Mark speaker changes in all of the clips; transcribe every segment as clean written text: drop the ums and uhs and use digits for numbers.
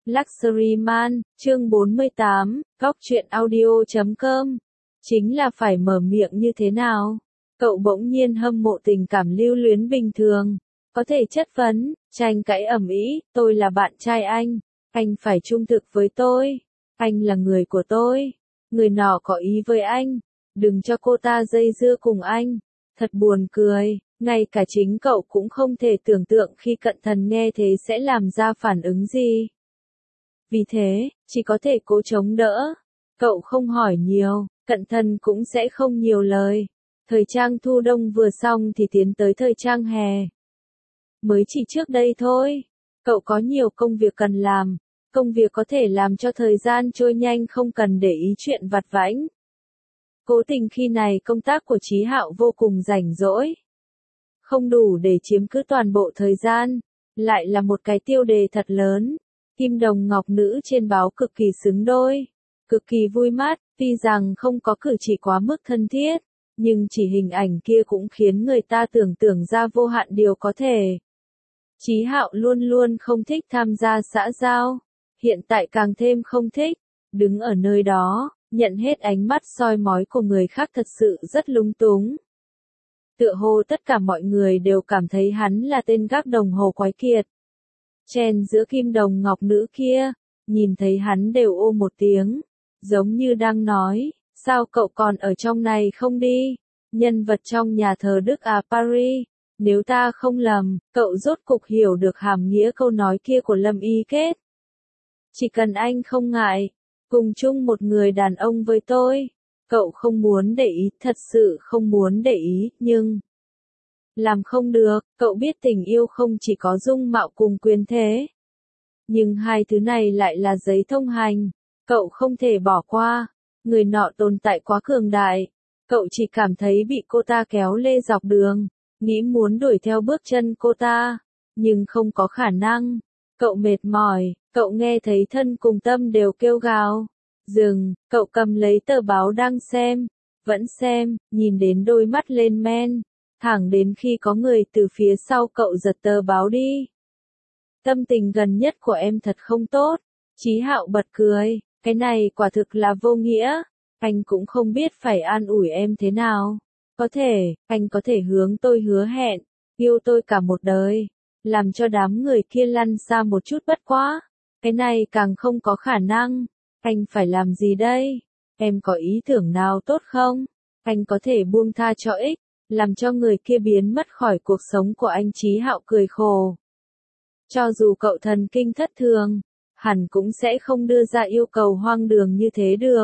Speaker 1: Luxury Man, chương 48, góc truyện audio.com. Chính là phải mở miệng như thế nào? Cậu bỗng nhiên hâm mộ tình cảm lưu luyến bình thường. Có thể chất vấn, tranh cãi ầm ĩ, tôi là bạn trai anh phải trung thực với tôi. Anh là người của tôi. Người nọ có ý với anh. Đừng cho cô ta dây dưa cùng anh. Thật buồn cười, ngay cả chính cậu cũng không thể tưởng tượng khi cận thần nghe thế sẽ làm ra phản ứng gì. Vì thế, chỉ có thể cố chống đỡ. Cậu không hỏi nhiều, cận thần cũng sẽ không nhiều lời. Thời trang thu đông vừa xong thì tiến tới thời trang hè. Mới chỉ trước đây thôi. Cậu có nhiều công việc cần làm. Công việc có thể làm cho thời gian trôi nhanh không cần để ý chuyện vặt vãnh. Cố tình khi này công tác của Chí Hạo vô cùng rảnh rỗi. Không đủ để chiếm cứ toàn bộ thời gian. Lại là một cái tiêu đề thật lớn. Kim đồng ngọc nữ trên báo cực kỳ xứng đôi. Cực kỳ vui mắt, tuy rằng không có cử chỉ quá mức thân thiết. Nhưng chỉ hình ảnh kia cũng khiến người ta tưởng tượng ra vô hạn điều có thể. Chí Hạo luôn luôn không thích tham gia xã giao. Hiện tại càng thêm không thích. Đứng ở nơi đó, nhận hết ánh mắt soi mói của người khác thật sự rất lung túng. Tựa hồ tất cả mọi người đều cảm thấy hắn là tên gác đồng hồ quái kiệt. Chen giữa kim đồng ngọc nữ kia, nhìn thấy hắn đều ô một tiếng, giống như đang nói, sao cậu còn ở trong này không đi? Nhân vật trong nhà thờ Đức à Paris, nếu ta không lầm, cậu rốt cục hiểu được hàm nghĩa câu nói kia của Lâm Y Kết. Chỉ cần anh không ngại, cùng chung một người đàn ông với tôi, cậu không muốn để ý, thật sự không muốn để ý, nhưng làm không được, cậu biết tình yêu không chỉ có dung mạo cùng quyền thế. Nhưng hai thứ này lại là giấy thông hành, cậu không thể bỏ qua, người nọ tồn tại quá cường đại, cậu chỉ cảm thấy bị cô ta kéo lê dọc đường, nghĩ muốn đuổi theo bước chân cô ta, nhưng không có khả năng, cậu mệt mỏi, cậu nghe thấy thân cùng tâm đều kêu gào, dừng, cậu cầm lấy tờ báo đang xem, vẫn xem, nhìn đến đôi mắt lên men. Thẳng đến khi có người từ phía sau cậu giật tờ báo đi. Tâm tình gần nhất của em thật không tốt. Chí Hạo bật cười, cái này quả thực là vô nghĩa. Anh cũng không biết phải an ủi em thế nào. Có thể, anh có thể hướng tôi hứa hẹn, yêu tôi cả một đời. Làm cho đám người kia lăn xa một chút bất quá. Cái này càng không có khả năng. Anh phải làm gì đây? Em có ý tưởng nào tốt không? Anh có thể buông tha cho ích. Làm cho người kia biến mất khỏi cuộc sống của anh. Chí Hạo cười khổ. Cho dù cậu thần kinh thất thường, hẳn cũng sẽ không đưa ra yêu cầu hoang đường như thế được.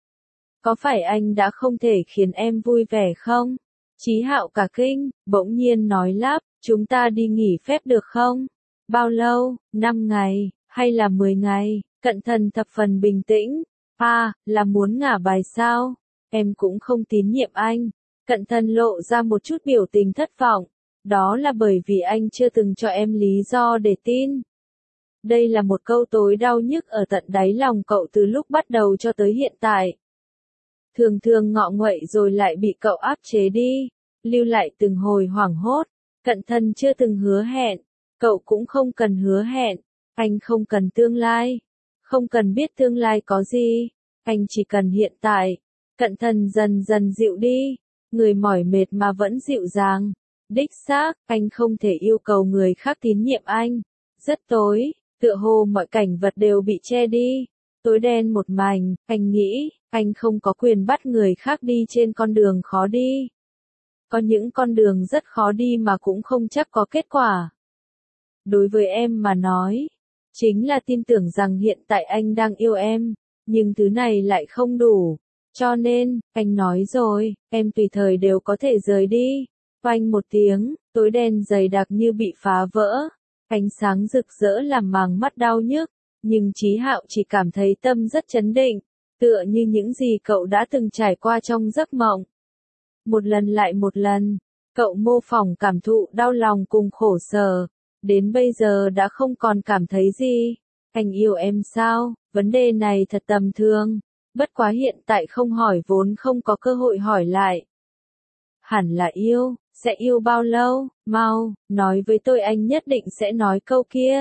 Speaker 1: Có phải anh đã không thể khiến em vui vẻ không? Chí Hạo cả kinh, bỗng nhiên nói lắp, chúng ta đi nghỉ phép được không? Bao lâu, 5 ngày, hay là 10 ngày? Cận thần thập phần bình tĩnh. Là muốn ngả bài sao? Em cũng không tín nhiệm anh. Cận thần lộ ra một chút biểu tình thất vọng. Đó là bởi vì anh chưa từng cho em lý do để tin. Đây là một câu tối đau nhức ở tận đáy lòng cậu từ lúc bắt đầu cho tới hiện tại. Thường thường ngọ nguậy rồi lại bị cậu áp chế đi, lưu lại từng hồi hoảng hốt. Cận thần chưa từng hứa hẹn, cậu cũng không cần hứa hẹn. Anh không cần tương lai, không cần biết tương lai có gì, anh chỉ cần hiện tại. Cận thần dần dần dịu đi. Người mỏi mệt mà vẫn dịu dàng. Đích xác, anh không thể yêu cầu người khác tín nhiệm anh. Rất tối, tựa hồ mọi cảnh vật đều bị che đi. Tối đen một mảnh, anh nghĩ, anh không có quyền bắt người khác đi trên con đường khó đi. Có những con đường rất khó đi mà cũng không chắc có kết quả. Đối với em mà nói, chính là tin tưởng rằng hiện tại anh đang yêu em, nhưng thứ này lại không đủ. Cho nên, anh nói rồi, em tùy thời đều có thể rời đi. Oanh một tiếng, tối đen dày đặc như bị phá vỡ. Ánh sáng rực rỡ làm màng mắt đau nhức. Nhưng Chí Hạo chỉ cảm thấy tâm rất chấn định. Tựa như những gì cậu đã từng trải qua trong giấc mộng. Một lần lại một lần, cậu mô phỏng cảm thụ đau lòng cùng khổ sở. Đến bây giờ đã không còn cảm thấy gì. Anh yêu em sao? Vấn đề này thật tầm thường. Bất quá hiện tại không hỏi vốn không có cơ hội hỏi lại. Hẳn là yêu, sẽ yêu bao lâu? Mau, nói với tôi anh nhất định sẽ nói câu kia.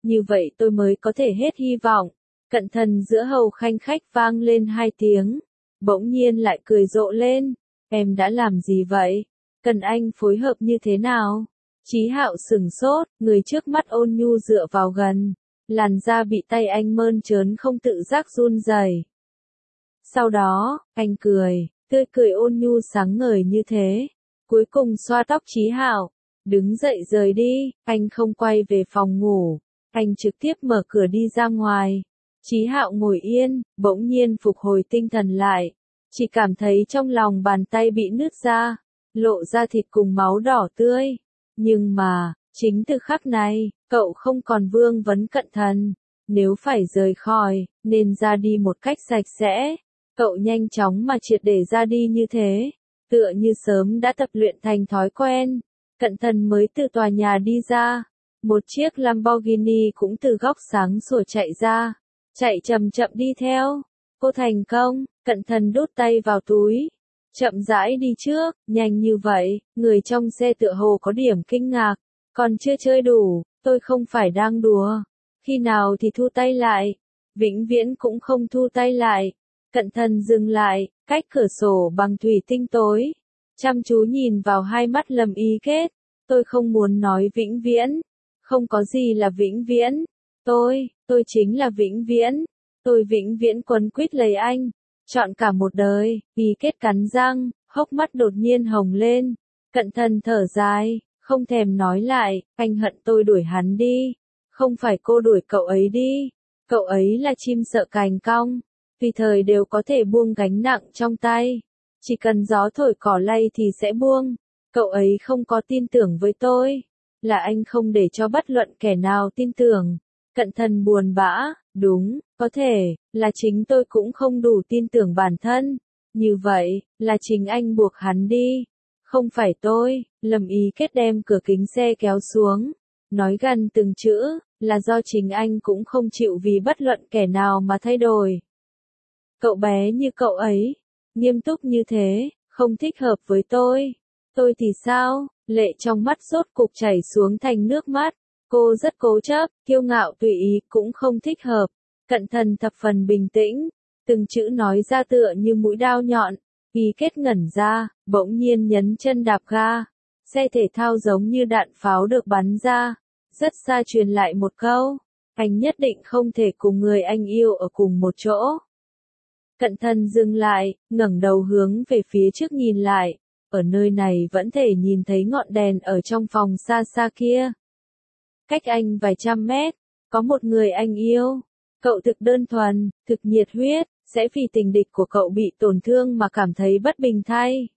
Speaker 1: như vậy tôi mới có thể hết hy vọng. Cận Thần giữa hầu khanh khách vang lên 2 tiếng, bỗng nhiên lại cười rộ lên, em đã làm gì vậy? Cần anh phối hợp như thế nào? Chí Hạo sửng sốt, người trước mắt ôn nhu dựa vào gần, làn da bị tay anh mơn trớn không tự giác run rẩy. Sau đó, anh cười, tươi cười ôn nhu sáng ngời như thế, cuối cùng xoa tóc Chí Hạo, đứng dậy rời đi, anh không quay về phòng ngủ, anh trực tiếp mở cửa đi ra ngoài. Chí Hạo ngồi yên, bỗng nhiên phục hồi tinh thần lại, chỉ cảm thấy trong lòng bàn tay bị nứt ra, lộ ra thịt cùng máu đỏ tươi. Nhưng mà, chính từ khắc này, cậu không còn vương vấn Cận Thần, nếu phải rời khỏi, nên ra đi một cách sạch sẽ. Cậu nhanh chóng mà triệt để ra đi như thế, tựa như sớm đã tập luyện thành thói quen. Cận Thần mới từ tòa nhà đi ra, một chiếc Lamborghini cũng từ góc sáng sủa chạy ra, chạy chậm chậm đi theo. Cô thành công, Cận Thần đút tay vào túi, chậm rãi đi trước, nhanh như vậy, người trong xe tựa hồ có điểm kinh ngạc, còn chưa chơi đủ, tôi không phải đang đùa, khi nào thì thu tay lại, vĩnh viễn cũng không thu tay lại. Cận Thần dừng lại, cách cửa sổ bằng thủy tinh tối, chăm chú nhìn vào hai mắt Lâm Ý Kết, tôi không muốn nói vĩnh viễn, không có gì là vĩnh viễn, tôi chính là vĩnh viễn, tôi vĩnh viễn quấn quýt lấy anh, chọn cả một đời. Ý Kết cắn răng, hốc mắt đột nhiên hồng lên, Cận Thần thở dài, không thèm nói lại, anh hận tôi đuổi hắn đi, không phải cô đuổi cậu ấy đi, cậu ấy là chim sợ cành cong, tùy thời đều có thể buông gánh nặng trong tay, chỉ cần gió thổi cỏ lay thì sẽ buông, cậu ấy không có tin tưởng với tôi, là anh không để cho bất luận kẻ nào tin tưởng. Cận Thần buồn bã, đúng, có thể, là chính tôi cũng không đủ tin tưởng bản thân, như vậy, là chính anh buộc hắn đi, không phải tôi. Lâm Ý Kết đem cửa kính xe kéo xuống, nói gần từng chữ, là do chính anh cũng không chịu vì bất luận kẻ nào mà thay đổi. Cậu bé như cậu ấy, nghiêm túc như thế, không thích hợp với tôi thì sao? Lệ trong mắt rốt cục chảy xuống thành nước mắt, cô rất cố chấp, kiêu ngạo tùy ý cũng không thích hợp. Cận Thần thập phần bình tĩnh, từng chữ nói ra tựa như mũi đao nhọn. Ý Kết ngẩn ra, bỗng nhiên nhấn chân đạp ga, xe thể thao giống như đạn pháo được bắn ra, rất xa truyền lại một câu, anh nhất định không thể cùng người anh yêu ở cùng một chỗ. Cận Thần dừng lại, ngẩng đầu hướng về phía trước nhìn lại, ở nơi này vẫn thể nhìn thấy ngọn đèn ở trong phòng xa xa kia. Cách anh vài trăm mét, có một người anh yêu. Cậu thực đơn thuần, thực nhiệt huyết, sẽ vì tình địch của cậu bị tổn thương mà cảm thấy bất bình thay.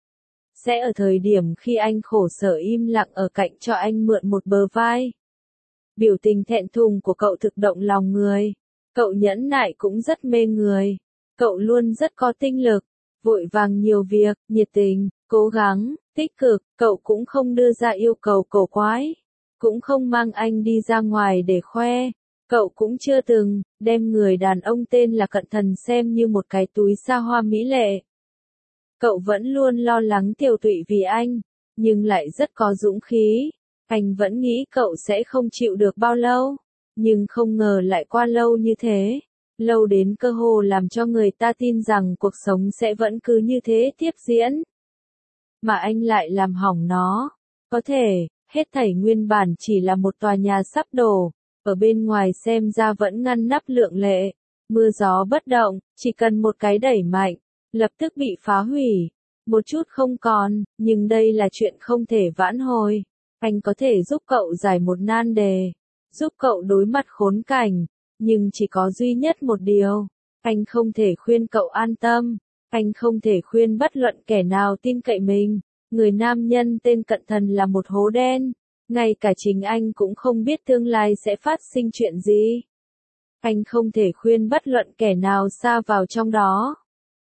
Speaker 1: Sẽ ở thời điểm khi anh khổ sở im lặng ở cạnh cho anh mượn một bờ vai. Biểu tình thẹn thùng của cậu thực động lòng người. Cậu nhẫn nại cũng rất mê người. Cậu luôn rất có tinh lực, vội vàng nhiều việc, nhiệt tình, cố gắng, tích cực. Cậu cũng không đưa ra yêu cầu cầu quái, cũng không mang anh đi ra ngoài để khoe. Cậu cũng chưa từng đem người đàn ông tên là Cận Thần xem như một cái túi xa hoa mỹ lệ. Cậu vẫn luôn lo lắng tiều tụy vì anh, nhưng lại rất có dũng khí. Anh vẫn nghĩ cậu sẽ không chịu được bao lâu, nhưng không ngờ lại qua lâu như thế. Lâu đến cơ hồ làm cho người ta tin rằng cuộc sống sẽ vẫn cứ như thế tiếp diễn. Mà anh lại làm hỏng nó. Có thể, hết thảy nguyên bản chỉ là một tòa nhà sắp đổ, ở bên ngoài xem ra vẫn ngăn nắp lượng lệ. Mưa gió bất động, chỉ cần một cái đẩy mạnh, lập tức bị phá hủy. Một chút không còn, nhưng đây là chuyện không thể vãn hồi. Anh có thể giúp cậu giải một nan đề, giúp cậu đối mặt khốn cảnh, nhưng chỉ có duy nhất một điều. Anh không thể khuyên cậu an tâm, anh không thể khuyên bất luận kẻ nào tin cậy mình. Người nam nhân tên Cận Thần là một hố đen, ngay cả chính anh cũng không biết tương lai sẽ phát sinh chuyện gì. Anh không thể khuyên bất luận kẻ nào sa vào trong đó.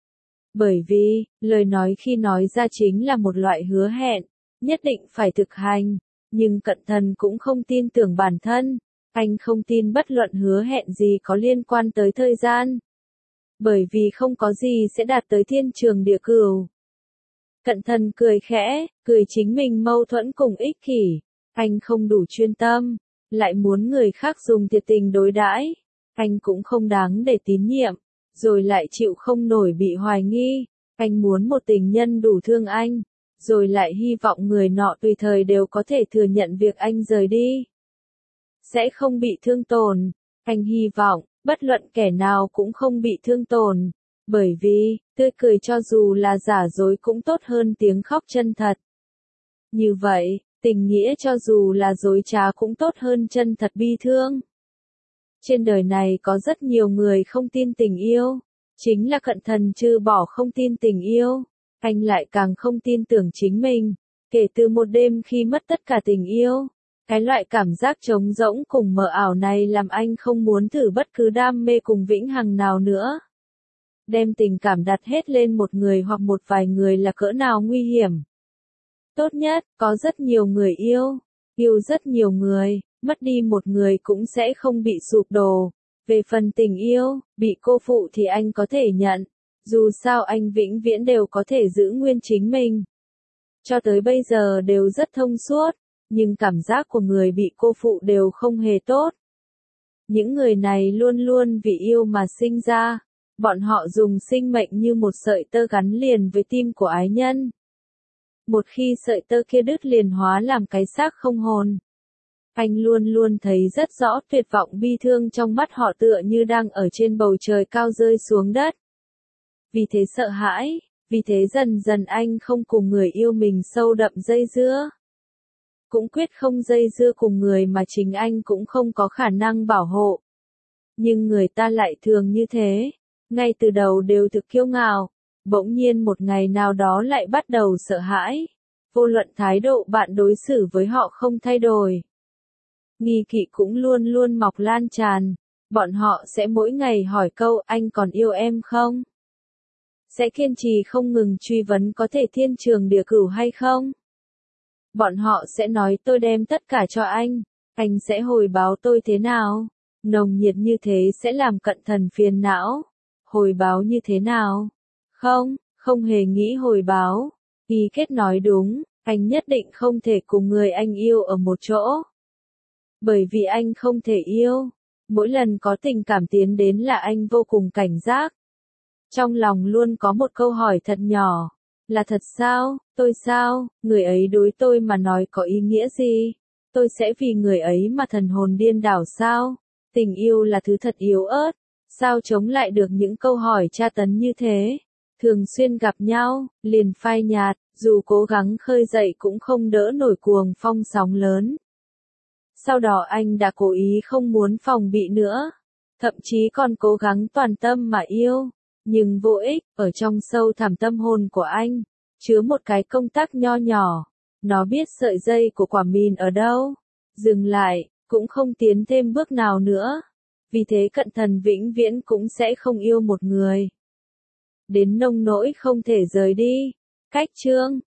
Speaker 1: Bởi vì, lời nói khi nói ra chính là một loại hứa hẹn, nhất định phải thực hành, nhưng Cận Thần cũng không tin tưởng bản thân, anh không tin bất luận hứa hẹn gì có liên quan tới thời gian. Bởi vì không có gì sẽ đạt tới thiên trường địa cửu. Cận Thần cười khẽ, cười chính mình mâu thuẫn cùng ích kỷ, anh không đủ chuyên tâm, lại muốn người khác dùng thiệt tình đối đãi, anh cũng không đáng để tín nhiệm, rồi lại chịu không nổi bị hoài nghi, anh muốn một tình nhân đủ thương anh, rồi lại hy vọng người nọ tùy thời đều có thể thừa nhận việc anh rời đi. Sẽ không bị thương tổn, anh hy vọng, bất luận kẻ nào cũng không bị thương tổn, bởi vì, tươi cười cho dù là giả dối cũng tốt hơn tiếng khóc chân thật. Như vậy, tình nghĩa cho dù là dối trá cũng tốt hơn chân thật bi thương. Trên đời này có rất nhiều người không tin tình yêu, chính là Cận Thần trừ bỏ không tin tình yêu, anh lại càng không tin tưởng chính mình, kể từ một đêm khi mất tất cả tình yêu. Cái loại cảm giác trống rỗng cùng mờ ảo này làm anh không muốn thử bất cứ đam mê cùng vĩnh hằng nào nữa. Đem tình cảm đặt hết lên một người hoặc một vài người là cỡ nào nguy hiểm. Tốt nhất, có rất nhiều người yêu rất nhiều người, mất đi một người cũng sẽ không bị sụp đổ. Về phần tình yêu, bị cô phụ thì anh có thể nhận, dù sao anh vĩnh viễn đều có thể giữ nguyên chính mình. Cho tới bây giờ đều rất thông suốt, nhưng cảm giác của người bị cô phụ đều không hề tốt. Những người này luôn luôn vì yêu mà sinh ra, bọn họ dùng sinh mệnh như một sợi tơ gắn liền với tim của ái nhân. Một khi sợi tơ kia đứt liền hóa làm cái xác không hồn. Anh luôn luôn thấy rất rõ tuyệt vọng bi thương trong mắt họ tựa như đang ở trên bầu trời cao rơi xuống đất. Vì thế sợ hãi, vì thế dần dần anh không cùng người yêu mình sâu đậm dây dưa. Cũng quyết không dây dưa cùng người mà chính anh cũng không có khả năng bảo hộ. Nhưng người ta lại thường như thế, ngay từ đầu đều thực kiêu ngạo, bỗng nhiên một ngày nào đó lại bắt đầu sợ hãi. Vô luận thái độ bạn đối xử với họ không thay đổi. Nghi kỵ cũng luôn luôn mọc lan tràn, bọn họ sẽ mỗi ngày hỏi câu anh còn yêu em không? Sẽ kiên trì không ngừng truy vấn có thể thiên trường địa cửu hay không? Bọn họ sẽ nói tôi đem tất cả cho anh sẽ hồi báo tôi thế nào? Nồng nhiệt như thế sẽ làm Cận Thần phiền não. Hồi báo như thế nào? Không hề nghĩ hồi báo. Ý kết nói đúng, anh nhất định không thể cùng người anh yêu ở một chỗ. Bởi vì anh không thể yêu. Mỗi lần có tình cảm tiến đến là anh vô cùng cảnh giác. Trong lòng luôn có một câu hỏi thật nhỏ. Là thật sao, tôi sao, người ấy đối tôi mà nói có ý nghĩa gì? Tôi sẽ vì người ấy mà thần hồn điên đảo sao? Tình yêu là thứ thật yếu ớt. Sao chống lại được những câu hỏi tra tấn như thế? Thường xuyên gặp nhau, liền phai nhạt, dù cố gắng khơi dậy cũng không đỡ nổi cuồng phong sóng lớn. Sau đó anh đã cố ý không muốn phòng bị nữa. Thậm chí còn cố gắng toàn tâm mà yêu. Nhưng vô ích, ở trong sâu thẳm tâm hồn của anh, chứa một cái công tắc nho nhỏ. Nó biết sợi dây của quả mìn ở đâu. Dừng lại, cũng không tiến thêm bước nào nữa. Vì thế Cận Thần vĩnh viễn cũng sẽ không yêu một người. Đến nông nỗi không thể rời đi. Cách chương